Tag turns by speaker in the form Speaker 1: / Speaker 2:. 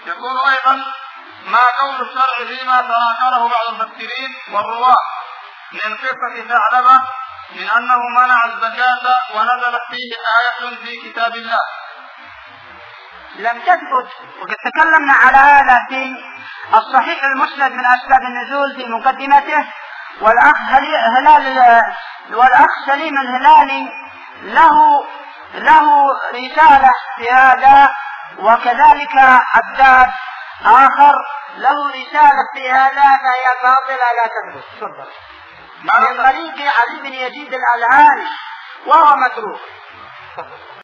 Speaker 1: يكون أيضا ما قول الشرع فيما تناكره بعض المفسرين والرواة من قصة ثعلبة من أنه منع الزكاة ونزلت فيه آية في كتاب الله
Speaker 2: لم تثبت، وقد تكلمنا على هذا في الصحيح المسند من أسباب النزول في مقدمته. والأخ سليم الهلالي له رسالة في هذا، وكذلك عباد آخر له رسالة في هذا، فهي باطلة لا تثبت. تفضل. من طريق علي بن يزيد الألهاني وهو متروك.